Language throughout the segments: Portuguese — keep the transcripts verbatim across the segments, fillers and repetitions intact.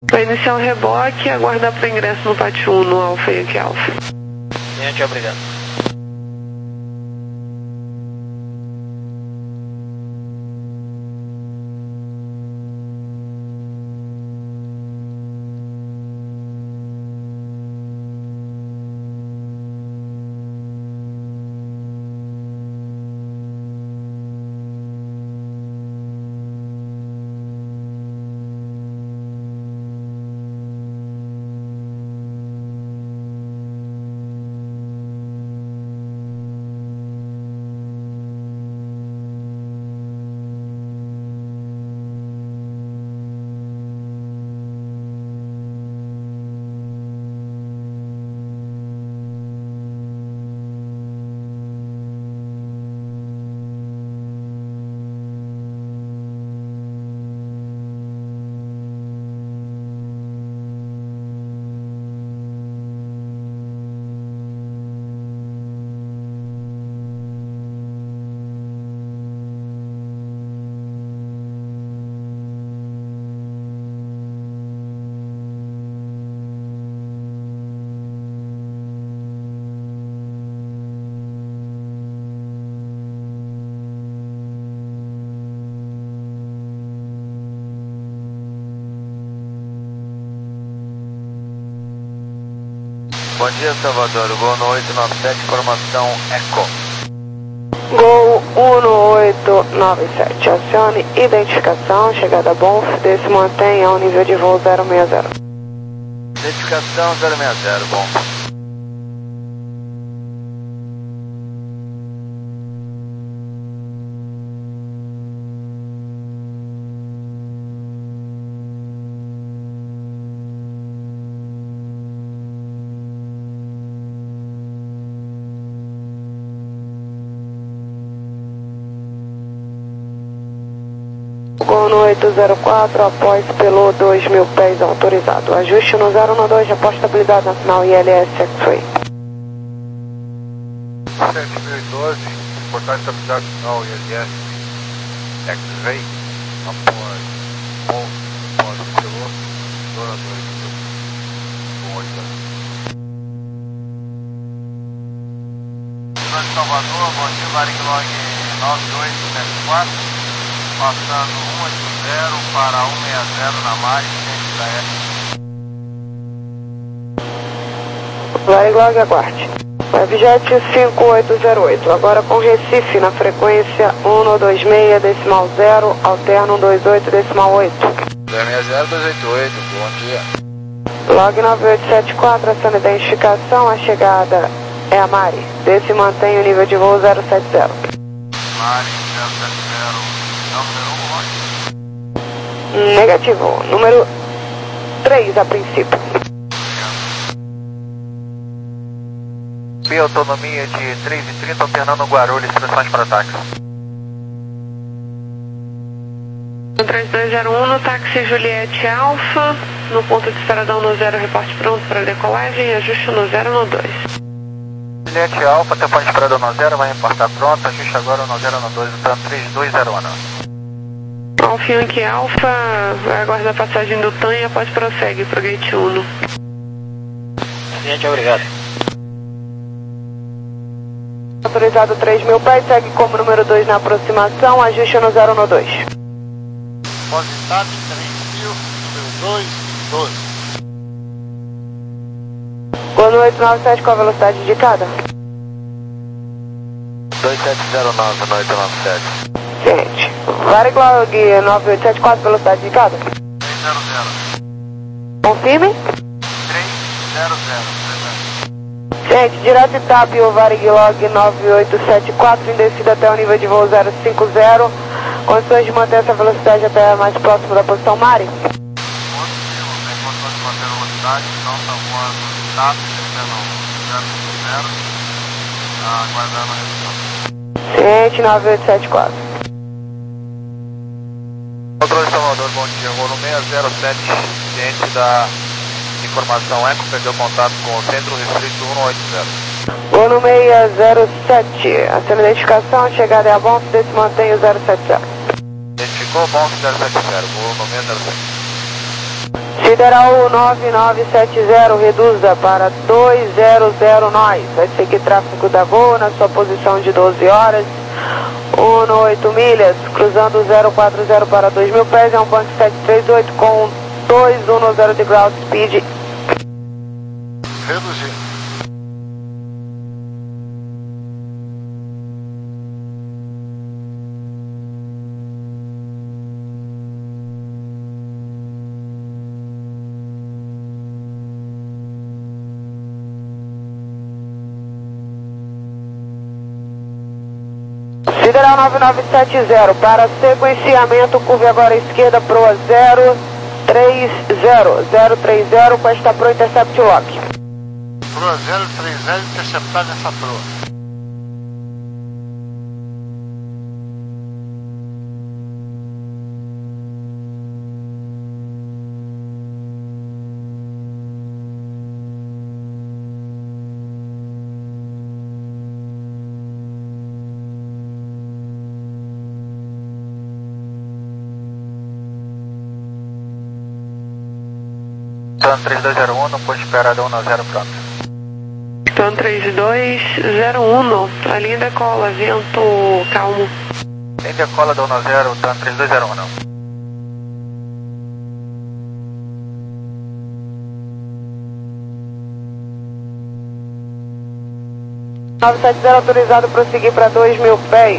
Vai iniciar o reboque e aguardar para o ingresso no pátio um no Alfa Yankee Alfa. Gente, obrigado. Bom dia, Salvador. Gol no oito nove sete, formação Eco. Gol um no oito nove sete, acione identificação, chegada bom, desse mantenha ao nível de voo zero seis zero. Identificação zero seis zero, bom. Gol no oito zero quatro, após pelo dois mil pés autorizado. Ajuste no zero um dois, após estabilidade nacional I L S X-Ray. sete mil e doze, portar estabilidade nacional I L S X-Ray, após ponto, após pelo zona dois mil oito. Salvador, bom dia, Varig Log nove oito sete quatro. Passando um oito zero para um seis zero na Mari, centro da Varig Log, aguarde. Webjet cinco oito zero oito, agora com Recife na frequência um dois seis decimal zero, alterno dois oito decimal oito. dois seis zero dois oito oito, bom dia. Log nove oito sete quatro, aciona identificação, a chegada é a Mari. Desse mantém o nível de voo zero sete zero. Mari zero sete zero. Negativo, número três a princípio. P autonomia de três e trinta, alternando Guarulhos, instruções para ataque. três dois zero um no táxi Juliette Alfa, no ponto de esperadão no zero, reporte pronto para decolagem, ajuste no zero no dois. Juliette Alfa, tempo de esperadão no zero, vai reportar pronto, ajuste agora no zero no dois, então três dois zero um. Alfa Yankee Alfa, vai aguardar a passagem do T A N e após prossegue para o Gate Uno. Gente, obrigado. Autorizado três mil pés, segue como número dois na aproximação, ajuste no zero no dois. Positado três mil, número dois, doze. Gol no oito nove sete, qual a velocidade indicada? dois sete zero nove no oito nove sete. Gente, Varig Log nove oito sete quatro, velocidade indicada? três zero zero. Confirme? três zero zero. Gente, direto Itap, o Varig Log nove oito sete quatro, em descida até o nível de voo zero cinco zero. Condições de manter essa velocidade até mais próximo da posição Mari? Positivo, tem condições de manter a velocidade, não está voando Itap, descendo zero cinco zero, aguardando a redução. Gente, nove oito sete quatro. Controle Salvador, bom dia, voo no seis zero sete, ciente da informação Eco, perdeu contato com o centro restrito um oito zero. Voo no seis zero sete, a sua identificação, chegada é a Bonf, desse mantém o zero sete zero. Identificou, bom zero sete zero, voo no seis zero sete. Sideral nove nove sete zero, reduza para dois zero zero nós. Vai seguir tráfego da Gol na sua posição de doze horas, oito milhas, cruzando zero quatro zero para dois mil pés, é um Boeing sete três oito com dois um zero de ground speed. Reduzir. Sideral nove nove sete zero, para sequenciamento, curve agora à esquerda para o zero três zero, zero três zero, com esta pro intercept lock. Pro zero três zero, interceptar nessa proa. Tan três dois zero um, ponto esperado um zero pronto. Tan três dois zero um, a linha decola, vento calmo. Linha decola do um zero, Tan três dois zero um. nove sete zero autorizado, prosseguir para dois mil pés.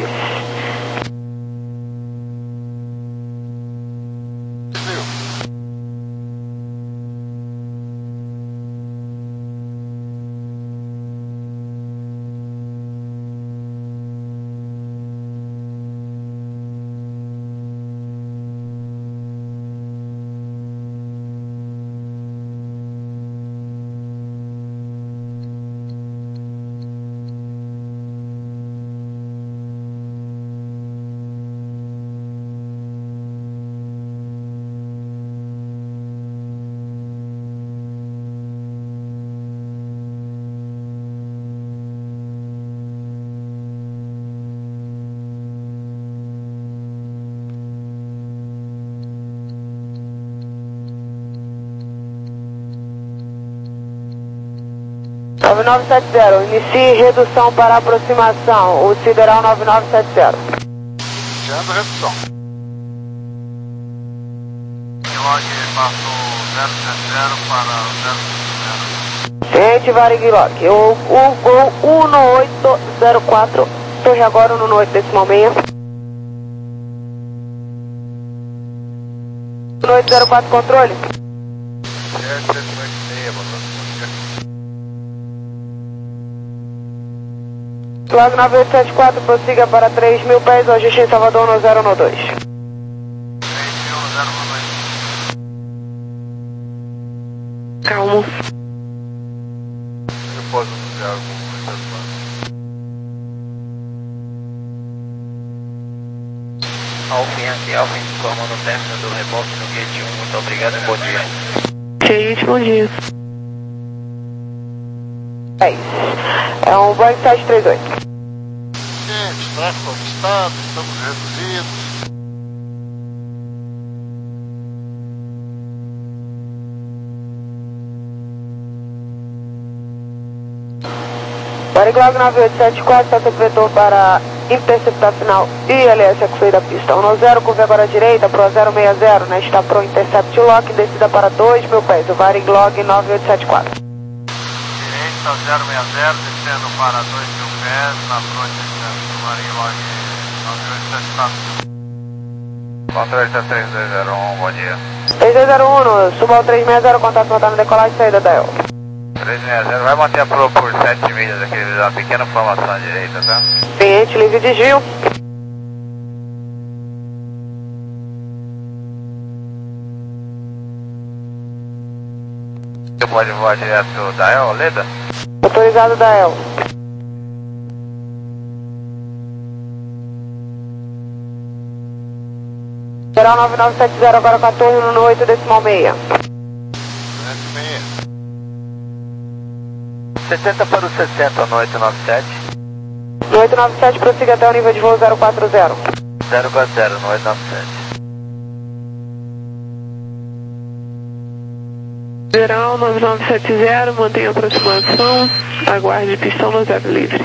nove nove sete zero, inicie redução para aproximação, o Sideral nove nove sete zero. Iniciando a redução. Log passou zero sete zero para zero cinco zero. Ciente, Varig Lock, o, o Gol um oito zero quatro, torre agora no oito decimal meia. um oito zero quatro, controle. Certo, cento e oito e meia, botou Log nove oito sete quatro, prossiga para três mil pés, hoje em Salvador no zero um dois. três mil, zero um dois. Calmo. Depois do zero com Alvin aqui, Alvin, informando o término do reboque no gate um, muito obrigado e bom dia. Gente, bom dia. É isso. É um Boeing sete três oito. Gente, tráfego avistado, estamos reduzidos. Variglag nove oito sete quatro, está vetor para interceptar final I L S a sair da pista. um zero, curva agora à direita, pro zero seis zero, né? Está pro intercept lock, descida para dois mil pés, o Variglag nove oito sete quatro. Direita, zero seis zero, descendo para dois mil pés, na fronte do Variglag nove oito sete quatro. Controle três dois zero um, bom dia. três dois zero um, suba ao três seis zero, contato voltar no decolagem e saída da E L. três seis zero, vai manter a proa por sete milhas aqui, uma pequena formação à direita, tá? Cliente, livre de Gil. Você pode voar direto da E L, Leda? Autorizado da E L. Geral nove nove sete zero, agora com a torre no oito decimal meia. sessenta para o sessenta, no oito nove sete. No oito nove sete, prossiga até o nível de voo zero quatro zero. zero quatro zero, no oito nove sete. Federal nove nove sete zero, mantenha aproximação, aguarde pistão no zero livre.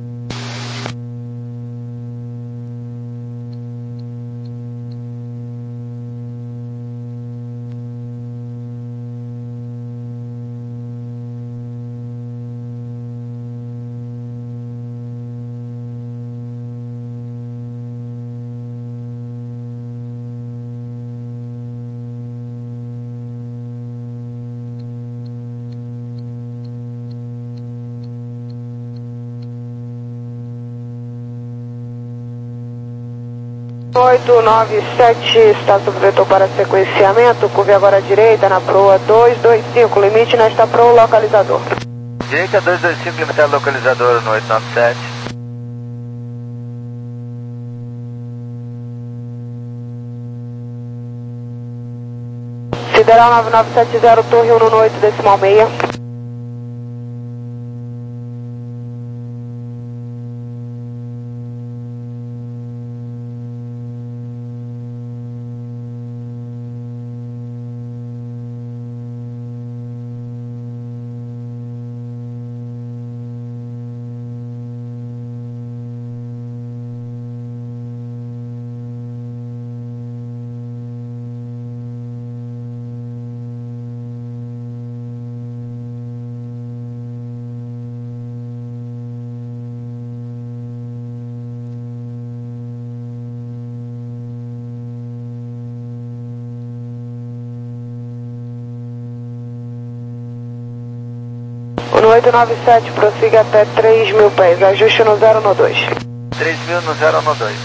oito nove sete está sob vetor para sequenciamento, curve agora à direita na proa dois dois cinco, limite nesta proa localizador. Direita dois dois cinco, limitado localizador no oito nove sete. Sideral nove nove sete zero, torre um no oito, decimal meia. No oito nove sete, prossiga até três mil pés, ajuste no zero no dois. três mil no zero no dois.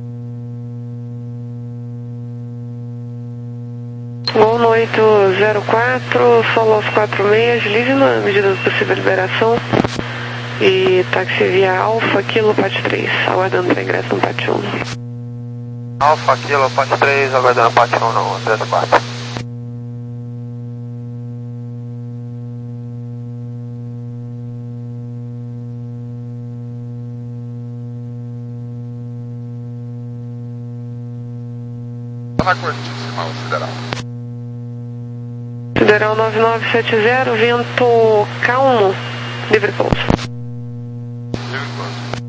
Voo no oito zero quatro, solo aos quatro meias, livre na medida do possível liberação. E táxi via Alfa, Kilo, Pat três, aguardando para ingresso no Pat um. Alfa, Kilo, Pat três, aguardando Pat um no zero quatro. Na cortíssima, o Sideral. Sideral nove nove sete zero, vento calmo, livre pouso. Livre pouso.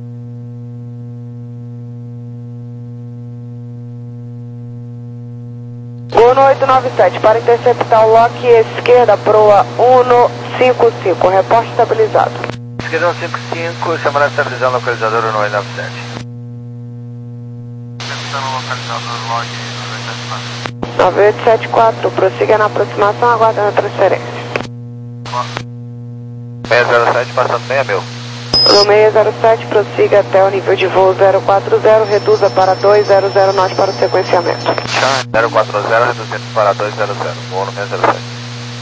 Gol no oito nove sete, para interceptar o lock esquerda, proa um no cinco cinco, reporte estabilizado. Esquerda um cinco cinco, chamada estabilizar localizador no oito nove sete. Interceptando o localizador log nove oito sete quatro, prossiga na aproximação, aguardando a transferência. seis zero sete, passando meia mil. No seis zero sete, prossiga até o nível de voo zero quatro zero, reduza para dois zero zero nós para o sequenciamento. zero quatro zero, reduzindo para dois zero zero, voo no seis zero sete.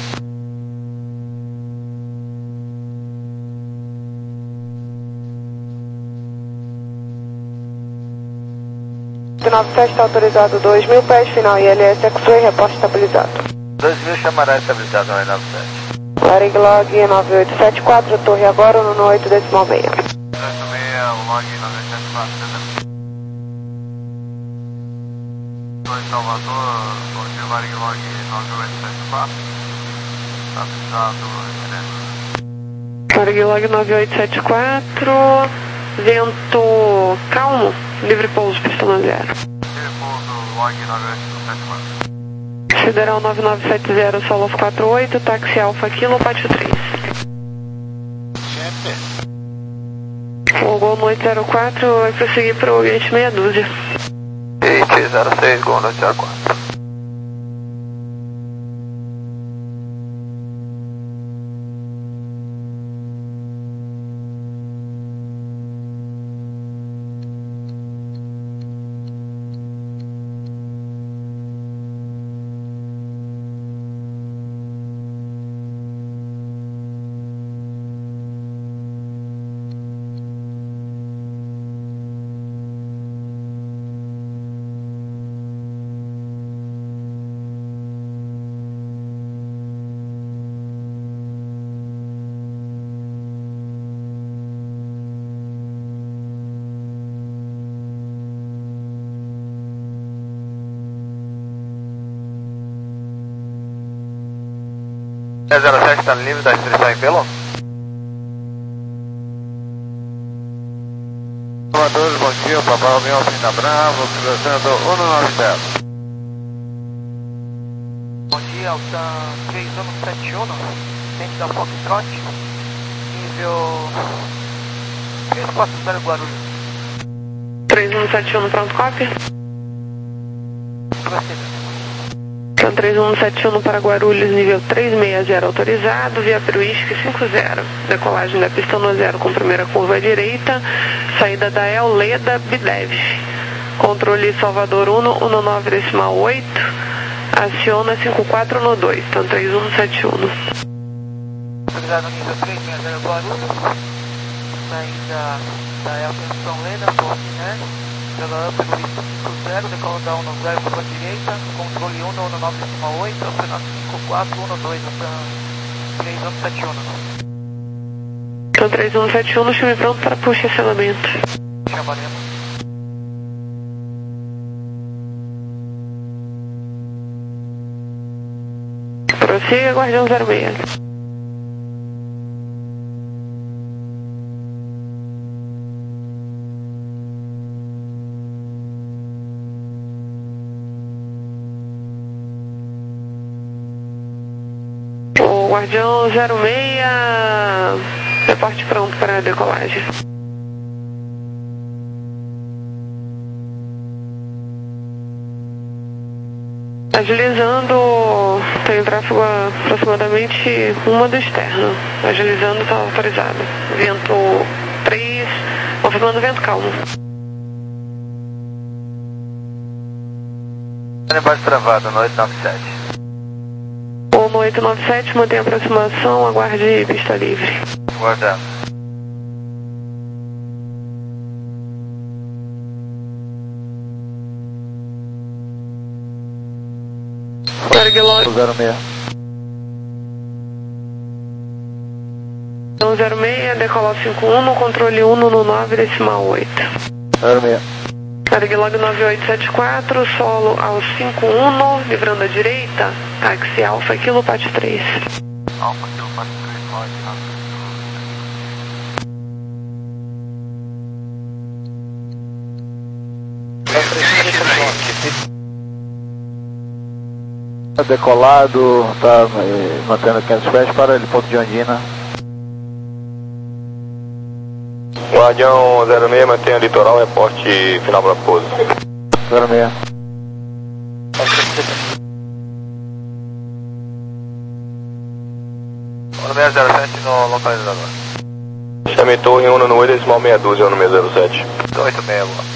oito nove sete está autorizado dois mil pés, final I L S X-Ray, reporte estabilizado. dois mil chamará estabilizado no oito nove sete. Laring log nove oito sete quatro, torre agora no oito decimal meia. oito meia, o log nove oito sete quatro. Oi, Salvador, bom dia, Laring log nove oito sete quatro. Avisado, referência. Laring log nove oito sete quatro, vento calmo, livre pouso, pistão no zero. Livre pouso, log nove oito sete quatro. Sideral nove nove sete zero, solo aos quatro oito, táxi Alfa, Kilo, Pat três. O Gol no oito zero quatro vai prosseguir para o gate meia dúzia. Gate zero seis, Gol no oito zero quatro. é zero sete está livre da restrição em pelo? Salvador, bom dia, o Papai Romeu Alpina Bravo, cruzando cento e noventa e sete. Bom dia, Alta três um sete um, dentro da Foxtrot, nível três quatro zero Guarulhos. três um sete um, pronto, cópia. Proceda. Então, três um sete um para Guarulhos, nível três seis zero autorizado, via Whisky cinco zero. Decolagem da pista no zero com primeira curva à direita, saída da El Leda Bidev. Controle Salvador um, um nove decimal oito, aciona cinco quatro no dois, então três um sete um. Autorizado nível três seis zero Guarulhos, saída da El São Leda, Porto né? Pela Upper Whisky cinco zero, decola da um zero para a direita, controle um, um nove decimal oito, apenas cinco quatro um dois, três um sete um. Então três um sete um, chame pronto para puxa acionamento. Chamaremos. Prossiga, Guardião zero seis. Guardião zero seis, reporte pronto para a decolagem. Agilizando, tem tráfego aproximadamente uma do externo. Agilizando, está autorizado. Vento três, confirmando vento calmo. Base travada no oito nove sete. No oito nove sete, mantém a aproximação, aguarde pista livre. Guardando. zero seis. Então zero seis, decola cinco um, no controle um no nove decimal oito. zero seis. Arglog nove oito sete quatro, solo ao cinco um, livrando à direita, táxi Alfa, Kilo Pat três. Alfa, Kilo Pat três, pode decolado, está mantendo quinhentos pés para ele, ponto de Ondina. Guardião zero seis, mantenha litoral, reporte final para pouso. zero seis. seis zero sete no localizador. Chame torre um no oito decimal meia dúzia no meio zero sete. oito seis agora.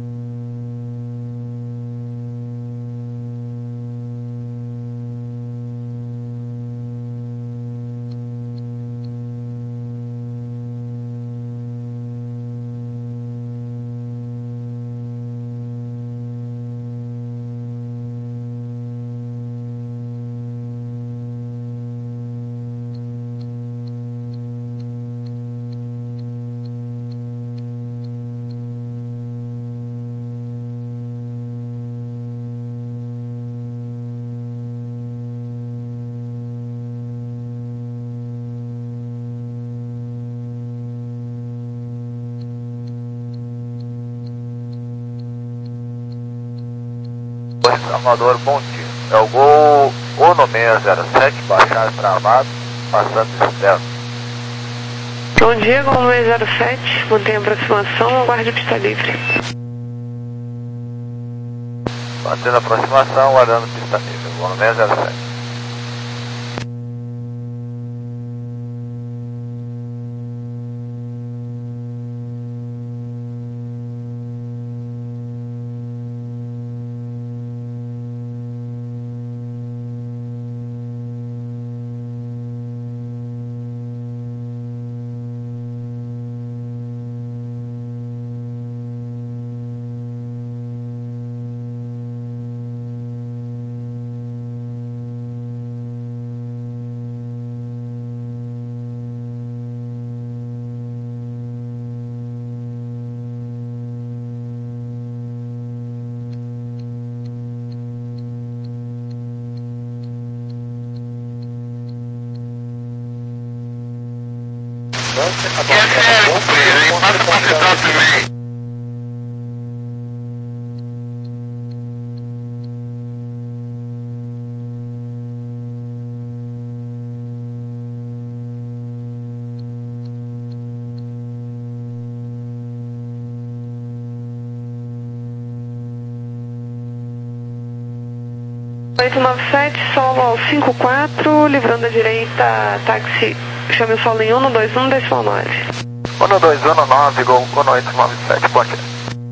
Salvador, bom dia. É o Gol Uno seis zero sete, baixar travado, passando externo. Bom dia, Gol seis zero sete, mantém a aproximação, aguarde pista livre. Mantendo a aproximação, aguardando pista livre, Gol seis zero sete. oito nove sete, solo ao cinco quatro, livrando a direita, táxi, chame o solo em um dois um, decimal nove. um dois um nove, Gol um oito nove sete, bom dia.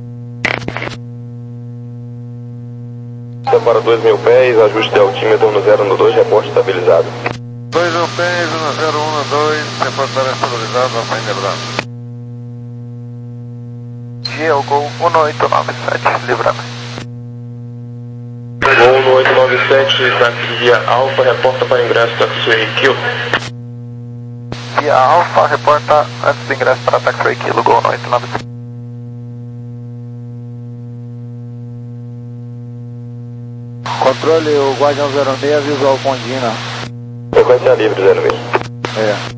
Para dois mil pés, ajuste de altímetro no zero um dois, reporte estabilizado. dois mil pés, no zero um dois, reporte estabilizado, Alfa India Bravo. Dia, Gol um oito nove sete, livramento. Gol um oito nove sete, táxi via Alfa, reporta para ingresso taxiway Kilo. Via Alfa, reporta antes do ingresso para taxiway Kilo, Gol um oito nove sete. Controle, o Guardião zero seis, visual Condina. Frequência livre, zero seis. É.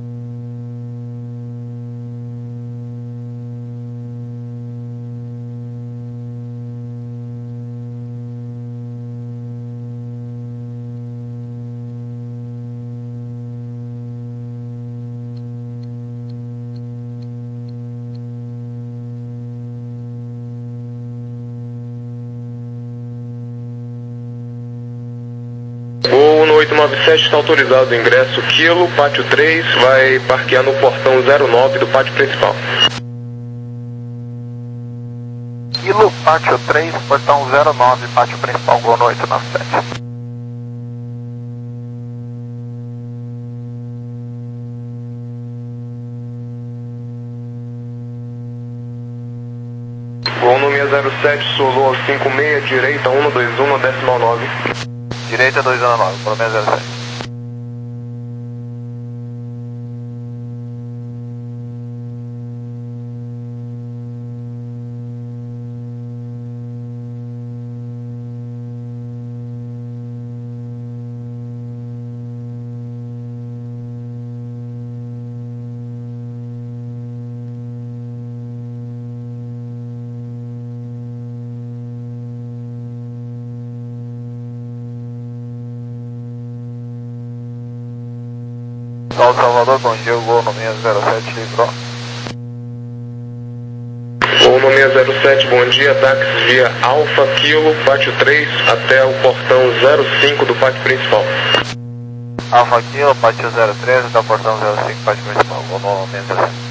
Gol um oito nove sete, está autorizado o ingresso Kilo, pátio três, vai parquear no portão zero nove do pátio principal. Kilo, pátio três, portão zero nove, pátio principal, Gol um oito nove sete. Gol no seis zero sete, solou ao cinco seis, direita um dois um, decimal nove. Direita dois um nove, pelo menos zero sete. Sol Salvador, bom dia, o Gol no seis zero sete, livrou. Gol no seis zero sete, bom dia, táxi via Alfa Kilo, pátio três, até o portão zero cinco do pátio principal. Alfa Kilo, pátio zero três, até o portão zero cinco, pátio principal, Gol no seis zero sete.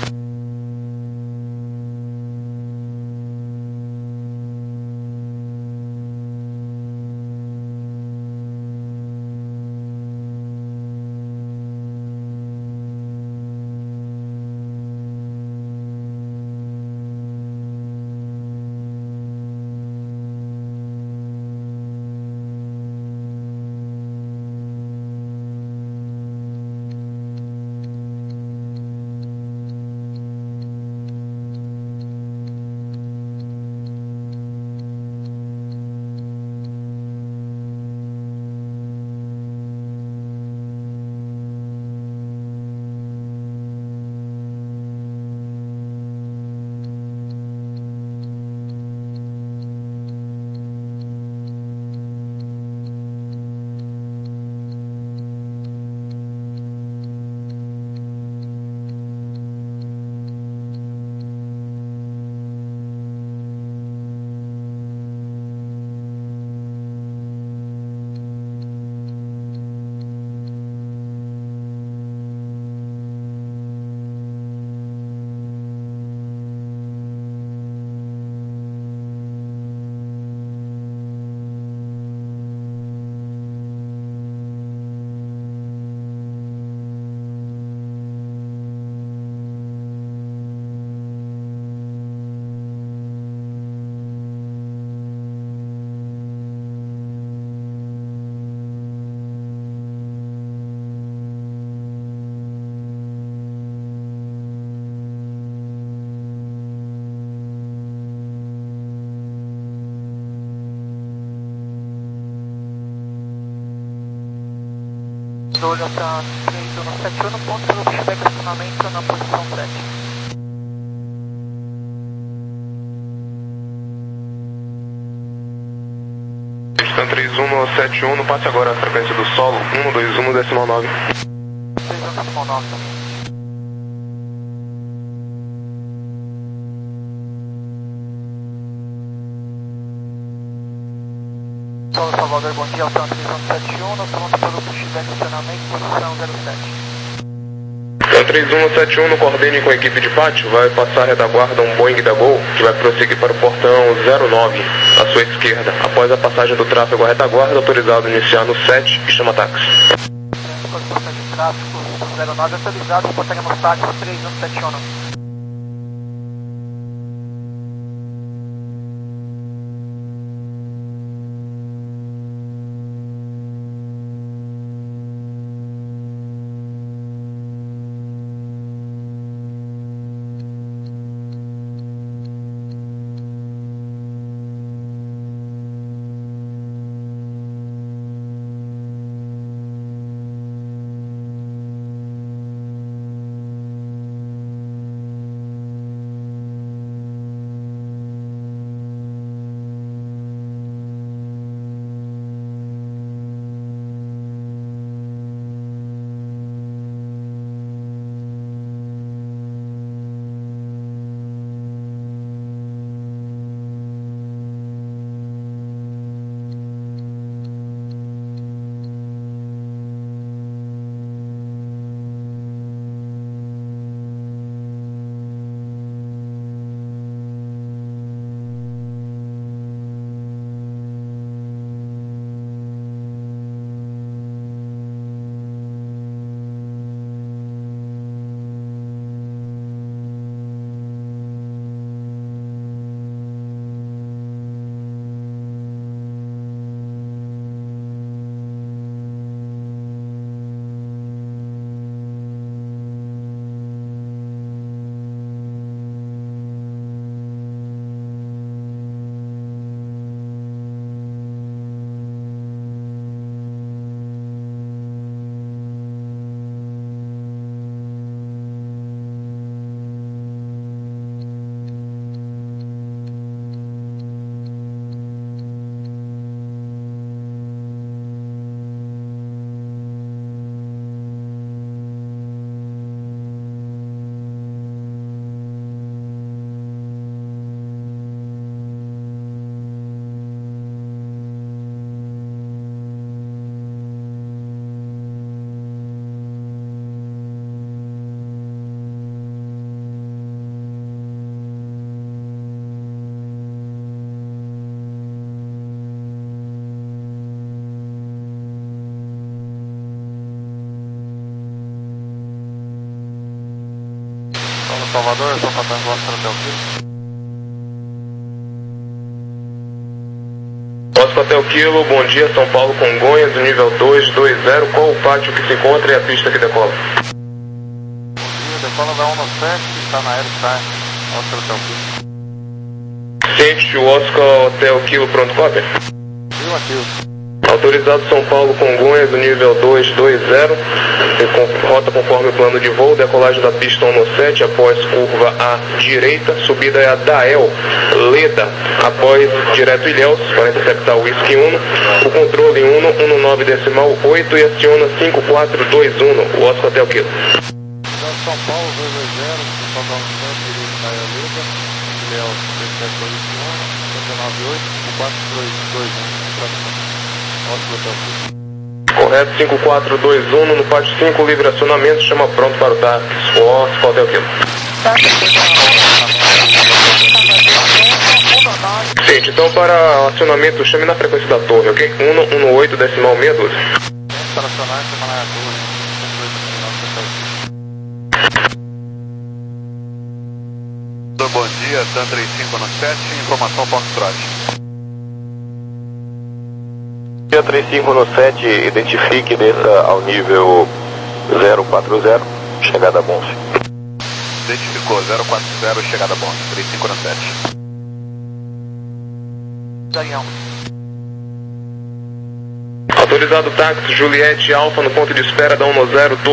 Olha para três três um sete um, ponto pelo pushback acionamento na posição sete. Stan três um sete um, passe agora a frequência do solo um dois um decimal nove. três um decimal nove também. Solo Salvador, bom dia, Altan três um sete um, pronto pelo pushback acionamento, posição zero sete. Stan três um sete um, no coordene com a equipe de pátio, vai passar a retaguarda um Boeing da Gol, que vai prosseguir para o portão zero nove, à sua esquerda. Após a passagem do tráfego à retaguarda, autorizado a iniciar no sete e chama táxi. Após a passagem de tráfego zero nove, autorizado, reportaremos táxi três um sete um. Salvador, só para Oscar Hotel Kilo. Oscar Hotel Kilo, bom dia, São Paulo, Congonhas, nível dois dois zero, qual o pátio que se encontra e a pista que decola? Bom dia, decola da um sete, está na Aerostar, Oscar Hotel Kilo. Ciente, o Oscar Hotel Kilo, pronto, cópia? Kilo a Kilo. Autorizado São Paulo, Congonhas, nível dois dois zero, rota conforme o plano de voo, decolagem da pista um sete, após curva à direita, subida é a Dael, Leda, após direto Ilhéus, para interceptar o Whisky um, o controle um um nove decimal oito e aciona cinco quatro dois um, o Oscar Hotel Kilo. São Paulo, dois dois zero, São Paulo, direito Dael, Leda, Ilhéus, três sete dois um, nove oito, cinco quatro dois dois um, correto, cinco quatro dois um, no pátio cinco, livre acionamento, chama pronto para o táxi, o Oscar Hotel Kilo. Gente, então para acionamento, chame na frequência da torre, ok? um um oito decimal seis um dois. Para acionar, chama na torre. Bom dia, Dan três cinco no sete, informação Foxtrot. três cinco no sete, identifique e desça ao nível zero quatro zero, chegada a Bonse. Identificou, zero quatro zero, chegada a Bonse, três cinco no sete. Zaião. Autorizado táxi Juliette Alfa no ponto de espera da um zero dois.